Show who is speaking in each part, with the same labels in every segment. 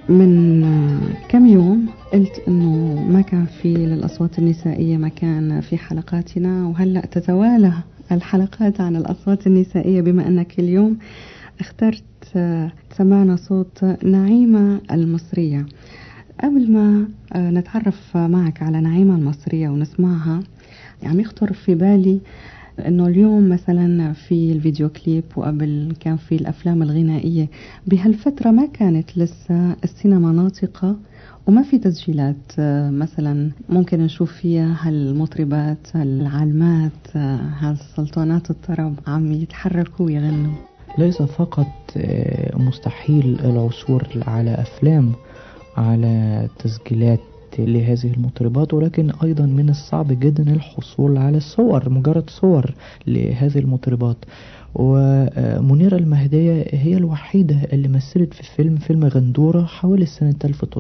Speaker 1: من كم يوم قلت أنه ما كان في للأصوات النسائية مكان في حلقاتنا، وهلأ تتوالى الحلقات عن الأصوات النسائية بما أنك اليوم اخترت سمعنا صوت نعيمة المصرية. قبل ما نتعرف معك على نعيمة المصرية ونسمعها، يعني يخطر في بالي انه اليوم مثلا في الفيديو كليب وقبل كان في الافلام الغنائية، بهالفترة ما كانت لسه السينما ناطقة وما في تسجيلات مثلا ممكن نشوف فيها هالمطربات هالعالمات هالسلطانات الطرب عم يتحركوا ويغنوا.
Speaker 2: ليس فقط مستحيل العثور على أفلام على تسجيلات لهذه المطربات، ولكن أيضا من الصعب جدا الحصول على صور، مجرد صور لهذه المطربات. ومنيرة المهدية هي الوحيدة اللي مثلت في فيلم غندورة حوالي سنة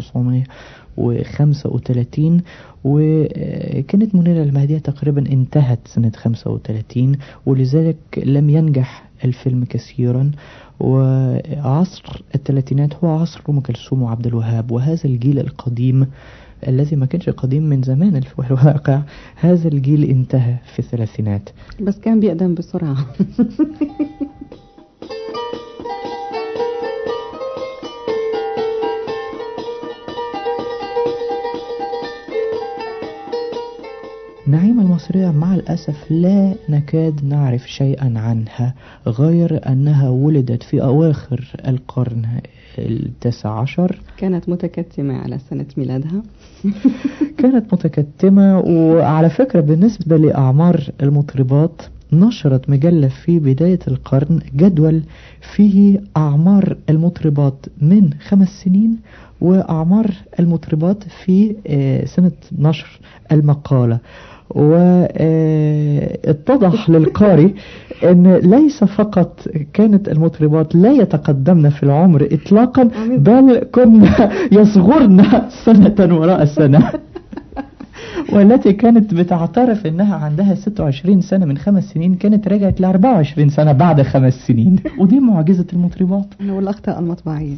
Speaker 2: 1935، وكانت منيرة المهدية تقريبا انتهت سنة 35، ولذلك لم ينجح الفيلم كثيرا. وعصر الثلاثينات هو عصر أم كلثوم وعبد الوهاب، وهذا الجيل القديم الذي ما كانش قديم من زمان في الواقع، هذا الجيل انتهى في الثلاثينات،
Speaker 1: بس كان بيقدم بسرعة.
Speaker 2: نعيمة المصرية مع الأسف لا نكاد نعرف شيئا عنها غير أنها ولدت في أواخر القرن ال19.
Speaker 1: كانت متكتمة على سنة ميلادها.
Speaker 2: كانت متكتمة. وعلى فكرة بالنسبة لأعمار المطربات، نشرت مجلة في بداية القرن جدول فيه أعمار المطربات من 5 سنين وأعمار المطربات في سنة نشر المقالة. واتضح للقارئ ان ليس فقط كانت المطربات لا يتقدمن في العمر اطلاقا، بل كنا يصغرن سنة وراء سنة. والتي كانت بتعترف انها عندها 26 سنة من 5 سنين كانت رجعت ل 24 سنة بعد 5 سنين، ودي معجزة المطربات
Speaker 1: والأخطاء المطبعية.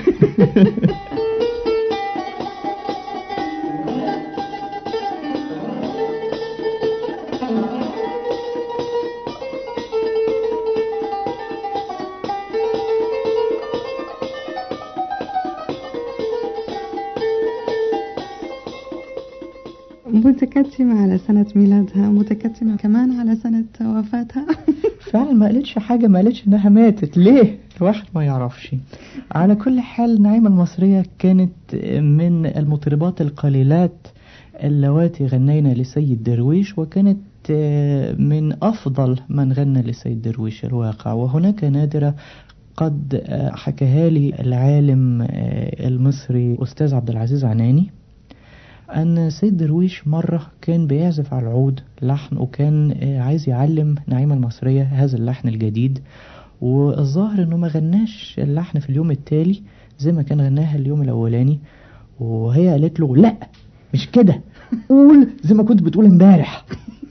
Speaker 1: متكتمة على سنة ميلادها، متكتمة كمان على سنة وفاتها.
Speaker 2: فعلا ما قالتش حاجة، ما قالتش انها ماتت ليه، الواحد ما يعرفش. على كل حال نعيمة المصرية كانت من المطربات القليلات اللواتي غنينا لسيد درويش، وكانت من أفضل من غنى لسيد درويش الواقع. وهناك نادرة قد حكاها لي العالم المصري أستاذ عبد العزيز عناني، أن سيد درويش مرة كان بيعزف على العود لحن، وكان عايز يعلم نعيمة المصرية هذا اللحن الجديد، والظاهر أنه ما غناش اللحن في اليوم التالي زي ما كان غناها اليوم الأولاني، وهي قالت له لا مش كده، قول زي ما كنت بتقول امبارح.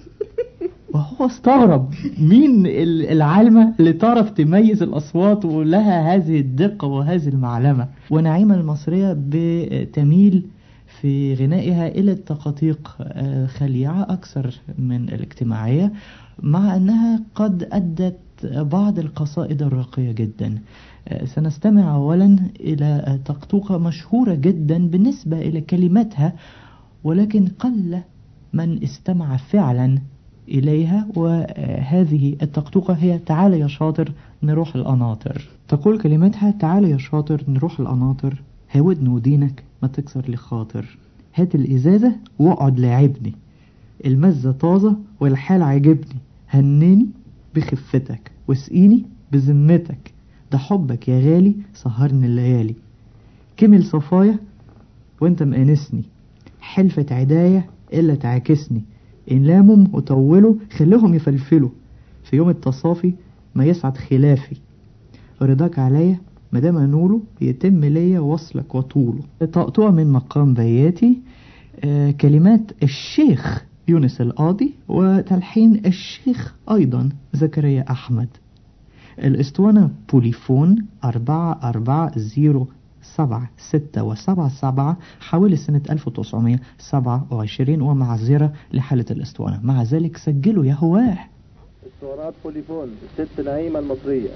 Speaker 2: وهو استغرب، مين العالمة اللي تعرف تميز الأصوات ولها هذه الدقة وهذه المعلمة؟ ونعيمة المصرية بتميل في غنائها إلى التقاطيق خليعة أكثر من الاجتماعية، مع أنها قد أدت بعض القصائد الراقية جدا. سنستمع أولا إلى تقطوقة مشهورة جدا بالنسبة إلى كلماتها، ولكن قل من استمع فعلا إليها، وهذه التقطوقة هي تعال يا شاطر نروح القناطر. تقول كلماتها: تعال يا شاطر نروح القناطر، هودن ودينك ما تكسر لي خاطر، هات الإزازة واقعد لاعبني، المزة طازة والحال عجبني، هنني بخفتك واسقيني بذمتك، ده حبك يا غالي سهرني الليالي، كمل صفايا وانت مقانسني، حلفة عداية إلا تعاكسني، إن لامهم وطولوا خليهم يفلفلوا، في يوم التصافي ما يسعد خلافي، رضاك عليا مدام أنوله يتم ليا وصلك وطوله. طقطوع من مقام بياتي، كلمات الشيخ يونس القاضي وتلحين الشيخ أيضا زكريا أحمد. الاسطوانة بوليفون 4407 7677 حوالي سنة 1927، ومعذرة لحالة الاسطوانة. مع ذلك سجلوا يا هواه.
Speaker 3: اسطوانات بوليفون الست نعيمة المصرية.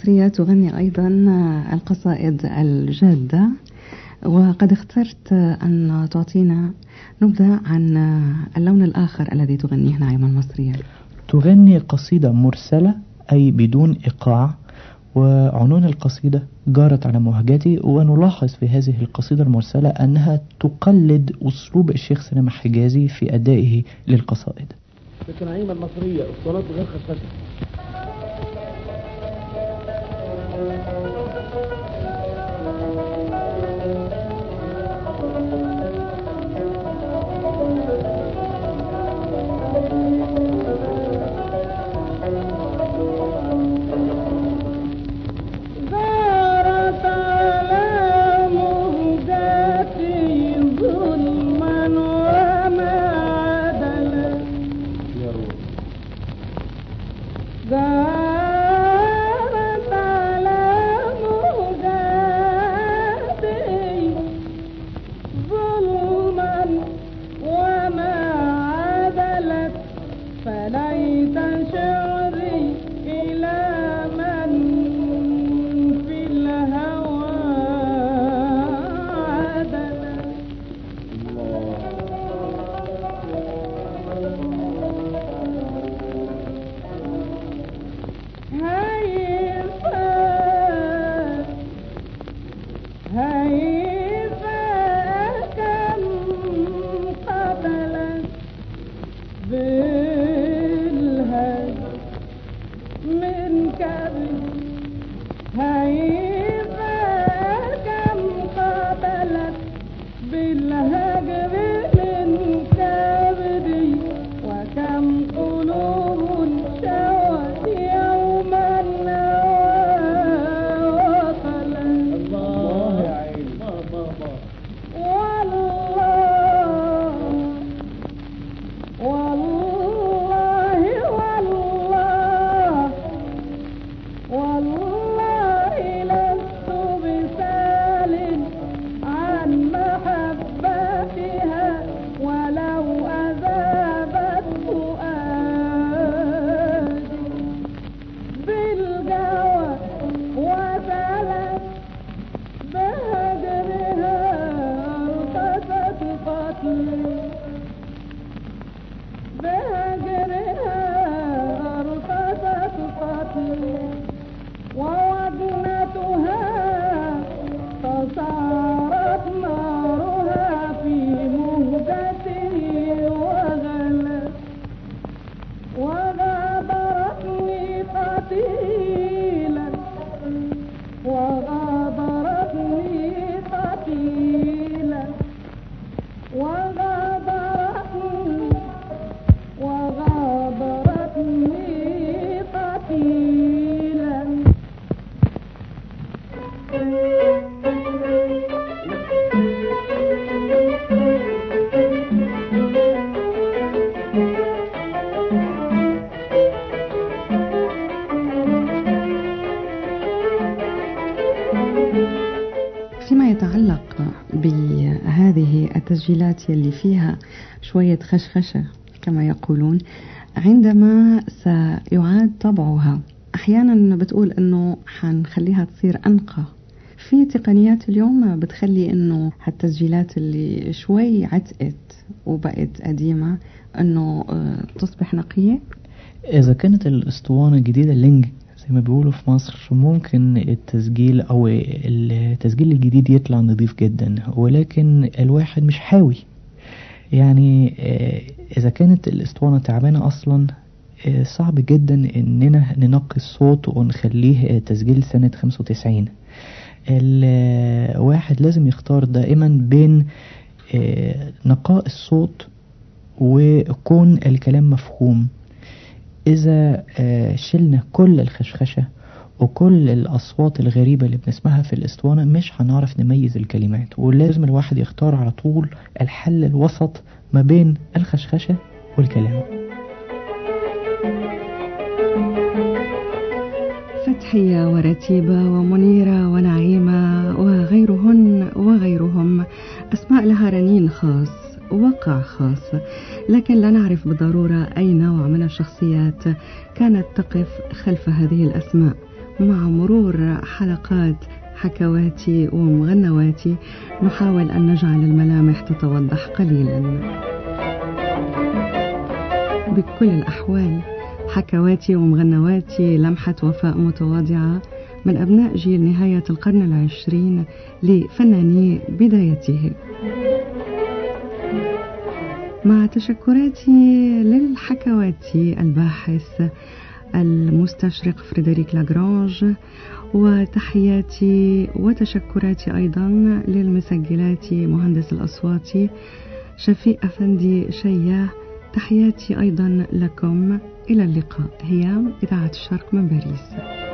Speaker 1: المصرية تغني أيضا القصائد الجادة، وقد اخترت أن تعطينا نبذة عن اللون الآخر الذي تغنيه نعيمة المصرية.
Speaker 2: تغني قصيدة مرسلة أي بدون إيقاع، وعنوان القصيدة جارت على مهجتي. ونلاحظ في هذه القصيدة المرسلة أنها تقلد أسلوب الشيخ سلام حجازي في أدائه للقصائد.
Speaker 3: ست نعيمة المصرية اسطوانات غير خشخشة.
Speaker 1: فيما يتعلق بهذه التسجيلات اللي فيها شوية خشخشة كما يقولون، عندما سيعاد طبعها أحيانا بتقول أنه حنخليها تصير أنقى. في تقنيات اليوم بتخلي أنه هالتسجيلات اللي شوي عتقت وبقت قديمة أنه تصبح نقية.
Speaker 2: إذا كانت الأسطوانة الجديدة اللينج زي ما بيقولوا في مصر، ممكن التسجيل أو التسجيل الجديد يطلع نظيف جدا، ولكن الواحد مش حاوي. يعني إذا كانت الأسطوانة تعبانة أصلا، صعب جدا إننا ننقي الصوت ونخليه تسجيل سنة 95. الواحد لازم يختار دائما بين نقاء الصوت وكون الكلام مفهوم. إذا شلنا كل الخشخشة وكل الأصوات الغريبة اللي بنسمعها في الأسطوانة، مش هنعرف نميز الكلمات. ولازم الواحد يختار على طول الحل الوسط ما بين الخشخشة والكلام.
Speaker 1: فتحية ورتيبة ومنيرة ونعيمة وغيرهم أسماء لها رنين خاص، وقع خاص، لكن لا نعرف بالضرورة أي نوع من الشخصيات كانت تقف خلف هذه الأسماء. مع مرور حلقات حكواتي ومغنواتي نحاول أن نجعل الملامح تتوضح قليلا. بكل الأحوال حكواتي ومغنواتي لمحة وفاء متواضعة من أبناء جيل نهاية القرن العشرين لفناني بدايته. مع تشكراتي للحكواتي الباحث المستشرق فريدريك لاغرانج، وتحياتي وتشكراتي أيضا للمسجلات مهندس الأصوات شفيق أفندي شياه. تحياتي أيضا لكم، إلى اللقاء. هي إذاعة الشرق من باريس.